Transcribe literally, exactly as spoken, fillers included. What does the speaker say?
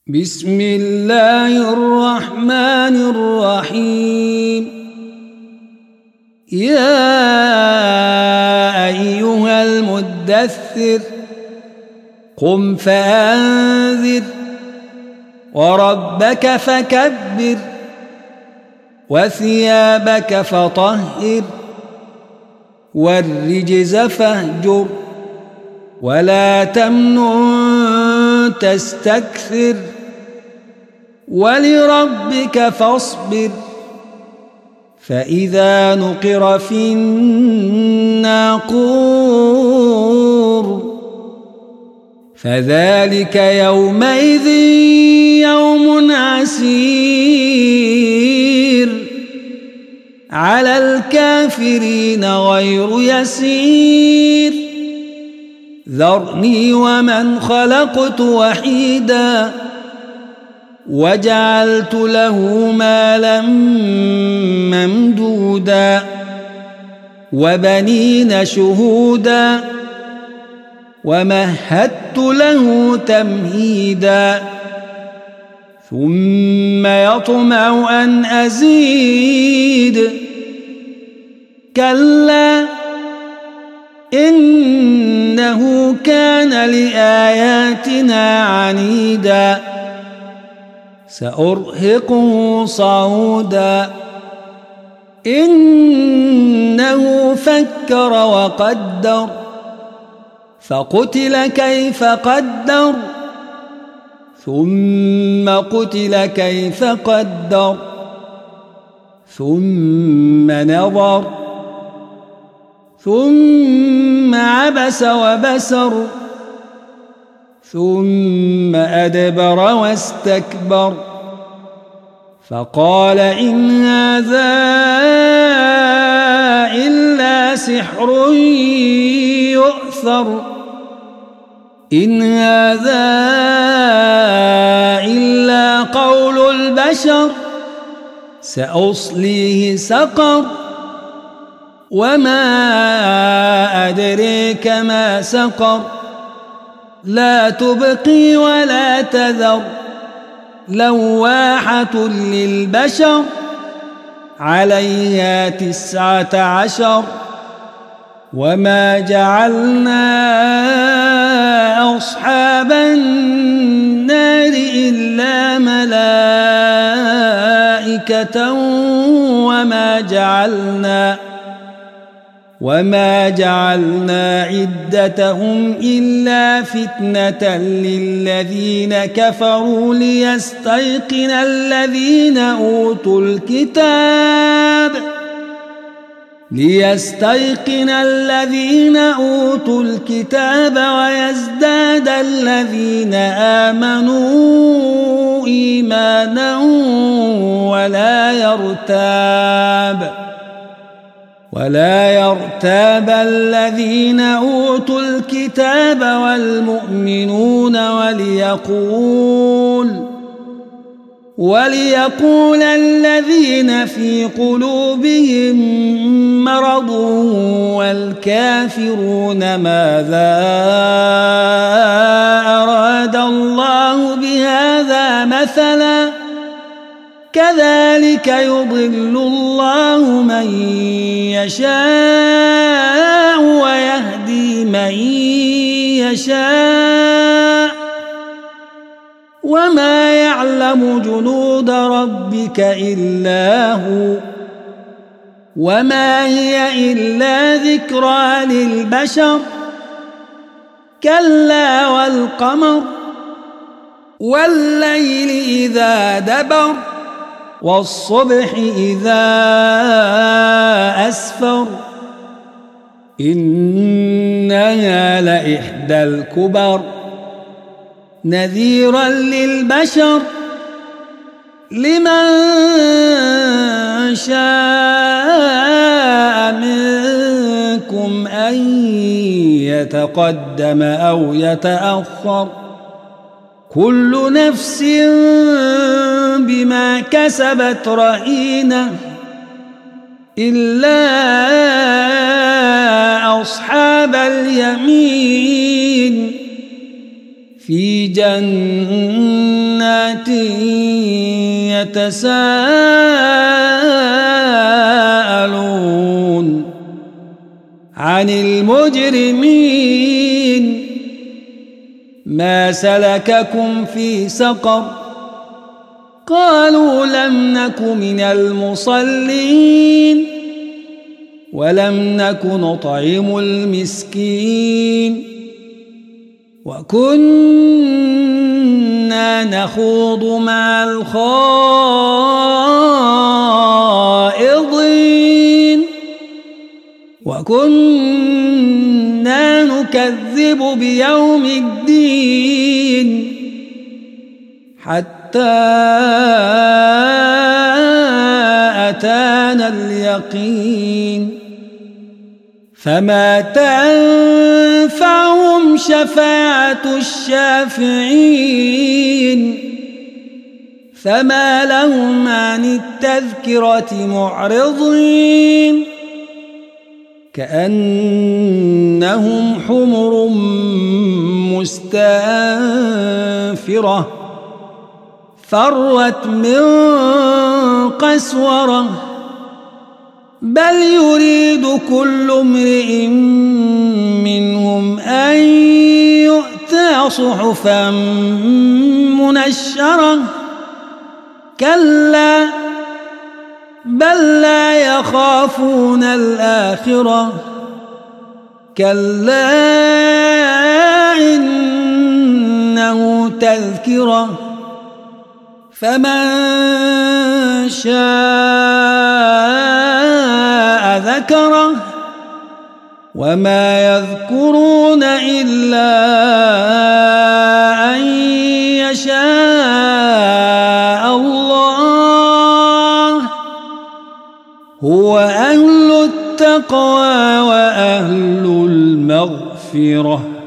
بسم الله الرحمن الرحيم. يا أيها المدثر قم فأنذر وربك فكبر وثيابك فطهر والرجز فاهجر ولا تمنن تستكثر ولربك فاصبر. فإذا نقر في الناقور فذلك يومئذ يوم عسير على الكافرين غير يسير. ذرني ومن خلقت وحيدا وجعلت له مالا ممدودا وبنين شهودا ومهدت له تمهيدا ثم يطمع أن أزيد كلا إنه كان لآياتنا عنيدا سأرهقه صعودا إنه فكر وقدر فقتل كيف قدر ثم قتل كيف قدر ثم نظر ثم عبس وبسر ثم أدبر واستكبر فقال إن هذا إلا سحر يؤثر إن هذا إلا قول البشر سأصليه سقر وما أدريك ما سقر لا تبقي ولا تذر لواحة للبشر عليها تسعة عشر وما جعلنا أصحاب النار إلا ملائكة وما جعلنا وما جعلنا عدتهم إلا فتنة للذين كفروا ليستيقن الذين أوتوا الكتاب ليستيقن الذين أوتوا الكتاب ويزداد الذين آمنوا إيمانا ولا يرتاب ولا يرتاب الذين أوتوا الكتاب والمؤمنون وليقول وليقول الذين في قلوبهم مرض والكافرون ماذا أراد الله بهذا مثلا كذلك يضل الله من يشاء ويهدي من يشاء وما يعلم جنود ربك إلا هو وما هي إلا ذكرى للبشر كلا والقمر والليل إذا دبر والصبح إذا أسفر إنها لإحدى الكبر نذيرا للبشر لمن شاء منكم أن يتقدم أو يتأخر كل نفس بما كسبت رهينة إلا أصحاب اليمين في جنة جنات يتساءلون عن المجرمين ما سلككم في سقر قالوا لم نك من المصلين ولم نك نطعم المسكين وكنا نخوض مع الخائضين وكنا نكذب بيوم الدين حتى أتانا اليقين فما تنفعهم شفاعة الشافعين فما لهم عن التذكرة معرضين كأنهم حمر مستنفرة فرت من قسورة بل يريد كل امرئ منهم أن يؤتى صحفا منشرة كلا بل لا يخافون الآخرة كلا إنه تذكرة فمن شاء ذكره وما يذكرون إلا أن يشاء الله هو أهل التقوى وأهل المغفرة.